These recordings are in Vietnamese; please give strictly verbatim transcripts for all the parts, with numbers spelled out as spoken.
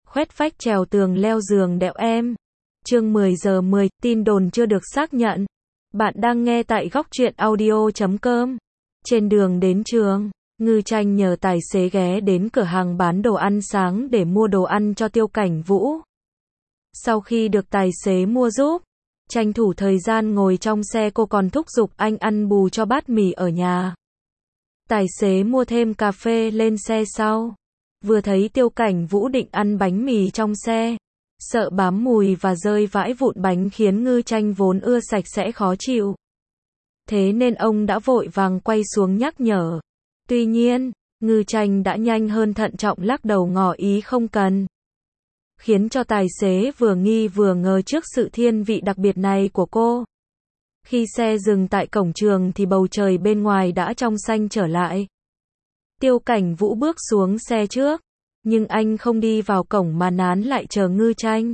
khoét vách trèo tường leo giường đẹo em. Chương mười giờ mười, tin đồn chưa được xác nhận. Bạn đang nghe tại góc truyện audio chấm com. Trên đường đến trường, Ngư Tranh nhờ tài xế ghé đến cửa hàng bán đồ ăn sáng để mua đồ ăn cho Tiêu Cảnh Vũ. Sau khi được tài xế mua giúp, tranh thủ thời gian ngồi trong xe, cô còn thúc giục anh ăn bù cho bát mì ở nhà. Tài xế mua thêm cà phê lên xe sau. Vừa thấy Tiêu Cảnh Vũ định ăn bánh mì trong xe, sợ bám mùi và rơi vãi vụn bánh khiến Ngư Tranh vốn ưa sạch sẽ khó chịu. Thế nên ông đã vội vàng quay xuống nhắc nhở. Tuy nhiên, Ngư Tranh đã nhanh hơn thận trọng lắc đầu ngỏ ý không cần. Khiến cho tài xế vừa nghi vừa ngờ trước sự thiên vị đặc biệt này của cô. Khi xe dừng tại cổng trường thì bầu trời bên ngoài đã trong xanh trở lại. Tiêu Cảnh Vũ bước xuống xe trước, nhưng anh không đi vào cổng mà nán lại chờ Ngư Tranh.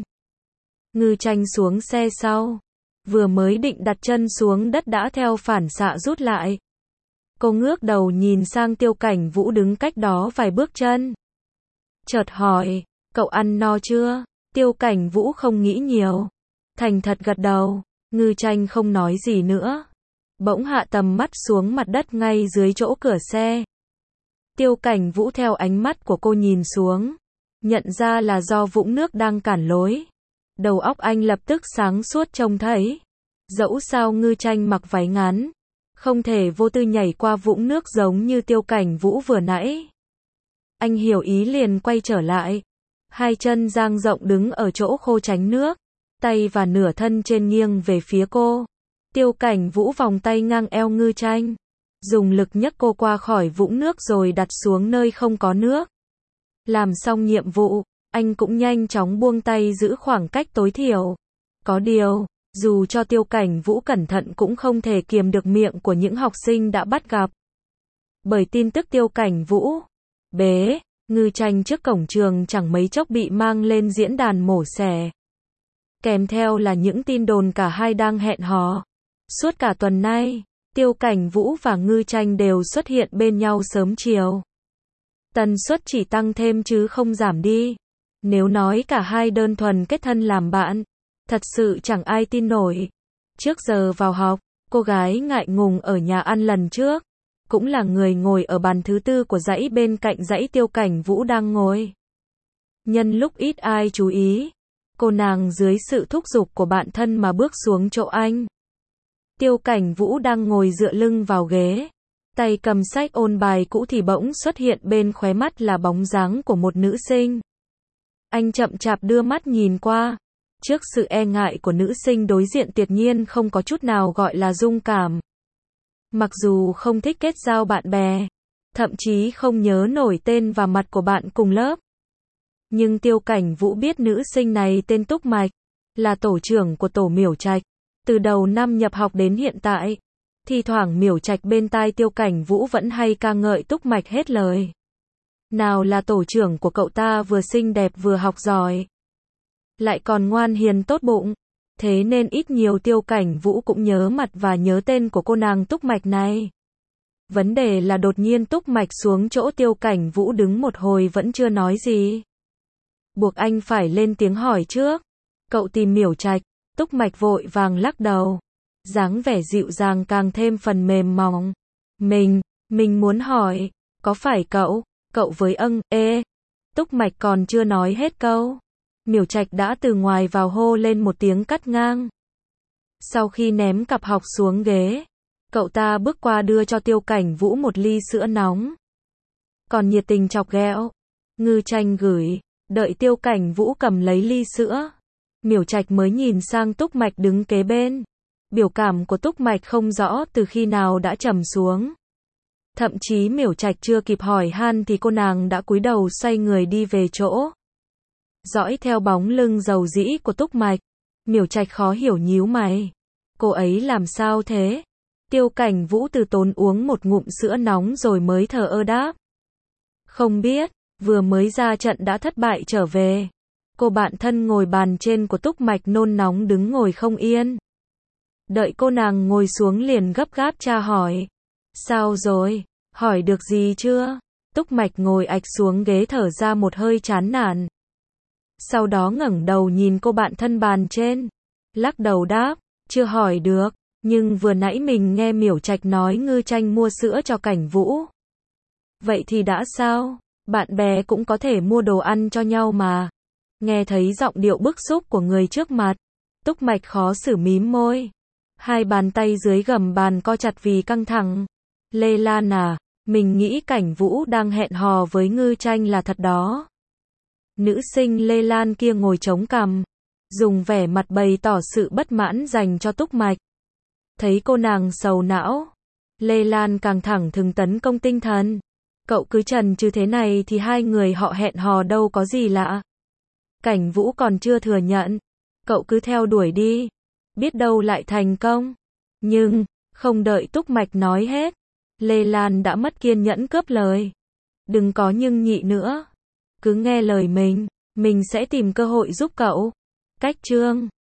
Ngư Tranh xuống xe sau, vừa mới định đặt chân xuống đất đã theo phản xạ rút lại. Cô ngước đầu nhìn sang Tiêu Cảnh Vũ đứng cách đó vài bước chân. Chợt hỏi, cậu ăn no chưa? Tiêu Cảnh Vũ không nghĩ nhiều, thành thật gật đầu. Ngư Tranh không nói gì nữa, bỗng hạ tầm mắt xuống mặt đất ngay dưới chỗ cửa xe. Tiêu Cảnh Vũ theo ánh mắt của cô nhìn xuống, nhận ra là do vũng nước đang cản lối. Đầu óc anh lập tức sáng suốt trông thấy, dẫu sao Ngư Tranh mặc váy ngắn, không thể vô tư nhảy qua vũng nước giống như Tiêu Cảnh Vũ vừa nãy. Anh hiểu ý liền quay trở lại, hai chân dang rộng đứng ở chỗ khô tránh nước, tay và nửa thân trên nghiêng về phía cô. Tiêu Cảnh Vũ vòng tay ngang eo Ngư Tranh, dùng lực nhấc cô qua khỏi vũng nước rồi đặt xuống nơi không có nước. Làm xong nhiệm vụ, anh cũng nhanh chóng buông tay giữ khoảng cách tối thiểu. Có điều, dù cho Tiêu Cảnh Vũ cẩn thận cũng không thể kiềm được miệng của những học sinh đã bắt gặp. Bởi tin tức Tiêu Cảnh Vũ bế Ngư Tranh trước cổng trường chẳng mấy chốc bị mang lên diễn đàn mổ xẻ. Kèm theo là những tin đồn cả hai đang hẹn hò. Suốt cả tuần nay, Tiêu Cảnh Vũ và Ngư Tranh đều xuất hiện bên nhau sớm chiều. Tần suất chỉ tăng thêm chứ không giảm đi. Nếu nói cả hai đơn thuần kết thân làm bạn, thật sự chẳng ai tin nổi. Trước giờ vào học, cô gái ngại ngùng ở nhà ăn lần trước, cũng là người ngồi ở bàn thứ tư của dãy bên cạnh dãy Tiêu Cảnh Vũ đang ngồi. Nhân lúc ít ai chú ý, cô nàng dưới sự thúc giục của bạn thân mà bước xuống chỗ anh. Tiêu Cảnh Vũ đang ngồi dựa lưng vào ghế, tay cầm sách ôn bài cũ thì bỗng xuất hiện bên khóe mắt là bóng dáng của một nữ sinh. Anh chậm chạp đưa mắt nhìn qua. Trước sự e ngại của nữ sinh đối diện tuyệt nhiên không có chút nào gọi là dung cảm. Mặc dù không thích kết giao bạn bè, thậm chí không nhớ nổi tên và mặt của bạn cùng lớp, nhưng Tiêu Cảnh Vũ biết nữ sinh này tên Túc Mạch, là tổ trưởng của tổ Miểu Trạch. Từ đầu năm nhập học đến hiện tại, thi thoảng Miểu Trạch bên tai Tiêu Cảnh Vũ vẫn hay ca ngợi Túc Mạch hết lời. Nào là tổ trưởng của cậu ta vừa xinh đẹp vừa học giỏi, lại còn ngoan hiền tốt bụng. Thế nên ít nhiều Tiêu Cảnh Vũ cũng nhớ mặt và nhớ tên của cô nàng Túc Mạch này. Vấn đề là đột nhiên Túc Mạch xuống chỗ Tiêu Cảnh Vũ đứng một hồi vẫn chưa nói gì, buộc anh phải lên tiếng hỏi trước. Cậu tìm Miểu Trạch? Túc Mạch vội vàng lắc đầu, dáng vẻ dịu dàng càng thêm phần mềm mỏng. Mình, mình muốn hỏi, có phải cậu, cậu với âng, ê. Túc Mạch còn chưa nói hết câu, Miểu Trạch đã từ ngoài vào hô lên một tiếng cắt ngang. Sau khi ném cặp học xuống ghế, cậu ta bước qua đưa cho Tiêu Cảnh Vũ một ly sữa nóng, còn nhiệt tình chọc ghẹo. Ngư Tranh gửi. Đợi Tiêu Cảnh Vũ cầm lấy ly sữa, Miểu Trạch mới nhìn sang Túc Mạch đứng kế bên. Biểu cảm của Túc Mạch không rõ từ khi nào đã trầm xuống. Thậm chí Miểu Trạch chưa kịp hỏi han thì cô nàng đã cúi đầu xoay người đi về chỗ. Dõi theo bóng lưng dầu dĩ của Túc Mạch, Miểu Trạch khó hiểu nhíu mày. Cô ấy làm sao thế? Tiêu Cảnh Vũ từ tốn uống một ngụm sữa nóng rồi mới thờ ơ đáp. Không biết. Vừa mới ra trận đã thất bại trở về. Cô bạn thân ngồi bàn trên của Túc Mạch nôn nóng đứng ngồi không yên. Đợi cô nàng ngồi xuống liền gấp gáp tra hỏi. Sao rồi? Hỏi được gì chưa? Túc Mạch ngồi ạch xuống ghế thở ra một hơi chán nản. Sau đó ngẩng đầu nhìn cô bạn thân bàn trên. Lắc đầu đáp, chưa hỏi được, nhưng vừa nãy mình nghe Miểu Trạch nói Ngư Tranh mua sữa cho Cảnh Vũ. Vậy thì đã sao? Bạn bè cũng có thể mua đồ ăn cho nhau mà. Nghe thấy giọng điệu bức xúc của người trước mặt, Túc Mạch khó xử mím môi. Hai bàn tay dưới gầm bàn co chặt vì căng thẳng. Lê Lan à, mình nghĩ Cảnh Vũ đang hẹn hò với Ngư Tranh là thật đó. Nữ sinh Lê Lan kia ngồi chống cằm, dùng vẻ mặt bày tỏ sự bất mãn dành cho Túc Mạch. Thấy cô nàng sầu não, Lê Lan càng thẳng thừng tấn công tinh thần. Cậu cứ chần chừ thế này thì hai người họ hẹn hò đâu có gì lạ. Cảnh Vũ còn chưa thừa nhận, cậu cứ theo đuổi đi, biết đâu lại thành công. Nhưng, không đợi Túc Mạch nói hết, Lê Lan đã mất kiên nhẫn cướp lời. Đừng có nhưng nhị nữa, cứ nghe lời mình, mình sẽ tìm cơ hội giúp cậu. Cách chương